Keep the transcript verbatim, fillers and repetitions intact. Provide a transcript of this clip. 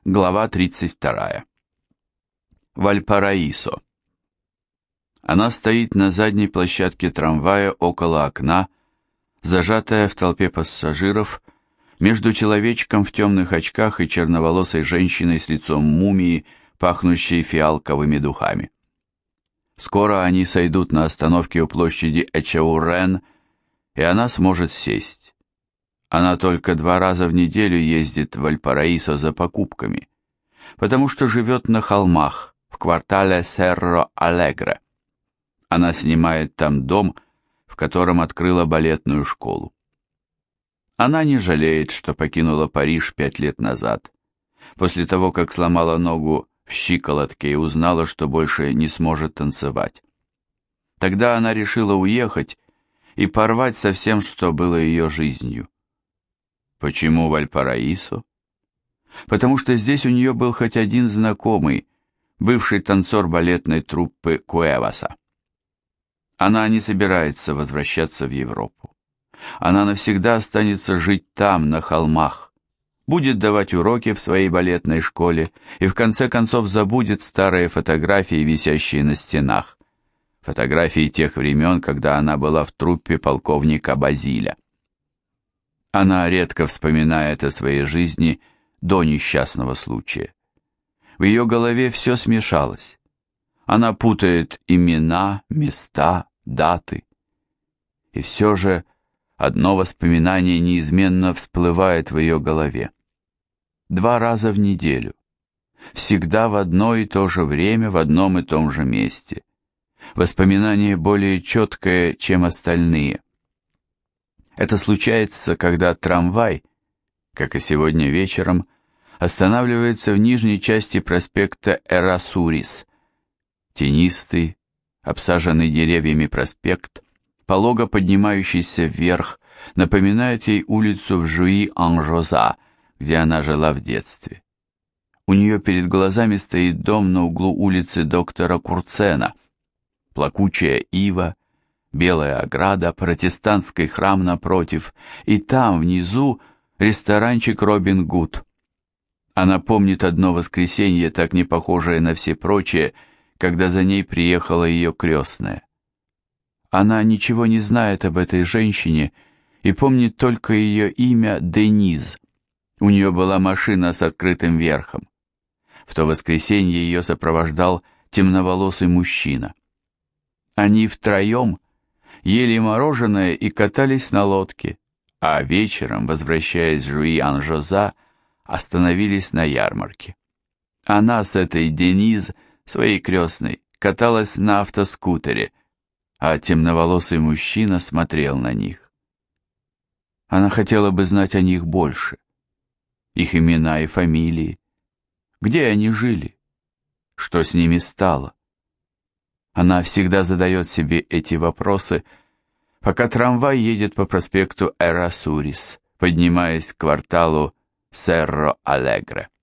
Глава тридцать вторая. Вальпараисо. Она стоит на задней площадке трамвая около окна, зажатая в толпе пассажиров, между человечком в темных очках и черноволосой женщиной с лицом мумии, пахнущей фиалковыми духами. Скоро они сойдут на остановке у площади Эчеурен, и она сможет сесть. Она только два раза в неделю ездит в Вальпараисо за покупками, потому что живет на холмах, в квартале Серро-Алегре. Она снимает там дом, в котором открыла балетную школу. Она не жалеет, что покинула Париж пять лет назад, после того, как сломала ногу в щиколотке и узнала, что больше не сможет танцевать. Тогда она решила уехать и порвать со всем, что было ее жизнью. Почему Вальпараисо? Потому что здесь у нее был хоть один знакомый, бывший танцор балетной труппы Куэваса. Она не собирается возвращаться в Европу. Она навсегда останется жить там, на холмах, будет давать уроки в своей балетной школе и в конце концов забудет старые фотографии, висящие на стенах. Фотографии тех времен, когда она была в труппе полковника Базиля. Она редко вспоминает о своей жизни до несчастного случая. В ее голове все смешалось. Она путает имена, места, даты. И все же одно воспоминание неизменно всплывает в ее голове. Два раза в неделю. Всегда в одно и то же время, в одном и том же месте. Воспоминание более четкое, чем остальные. Это случается, когда трамвай, как и сегодня вечером, останавливается в нижней части проспекта Эрасурис. Тенистый, обсаженный деревьями проспект, полого поднимающийся вверх, напоминает ей улицу в Жуи-Ан-Жоза, где она жила в детстве. У нее перед глазами стоит дом на углу улицы доктора Курцена, плакучая ива, белая ограда, протестантский храм напротив, и там, внизу, ресторанчик «Робин Гуд». Она помнит одно воскресенье, так не похожее на все прочие, когда за ней приехала ее крестная. Она ничего не знает об этой женщине и помнит только ее имя Дениз. У нее была машина с открытым верхом. В то воскресенье ее сопровождал темноволосый мужчина. Они втроем ели мороженое и катались на лодке, а вечером, возвращаясь в Жуи-Ан-Жоза, остановились на ярмарке. Она с этой Дениз, своей крестной, каталась на автоскутере, а темноволосый мужчина смотрел на них. Она хотела бы знать о них больше. Их имена и фамилии. Где они жили? Что с ними стало? Она всегда задает себе эти вопросы, пока трамвай едет по проспекту Эрасурис, поднимаясь к кварталу Серро-Алегре.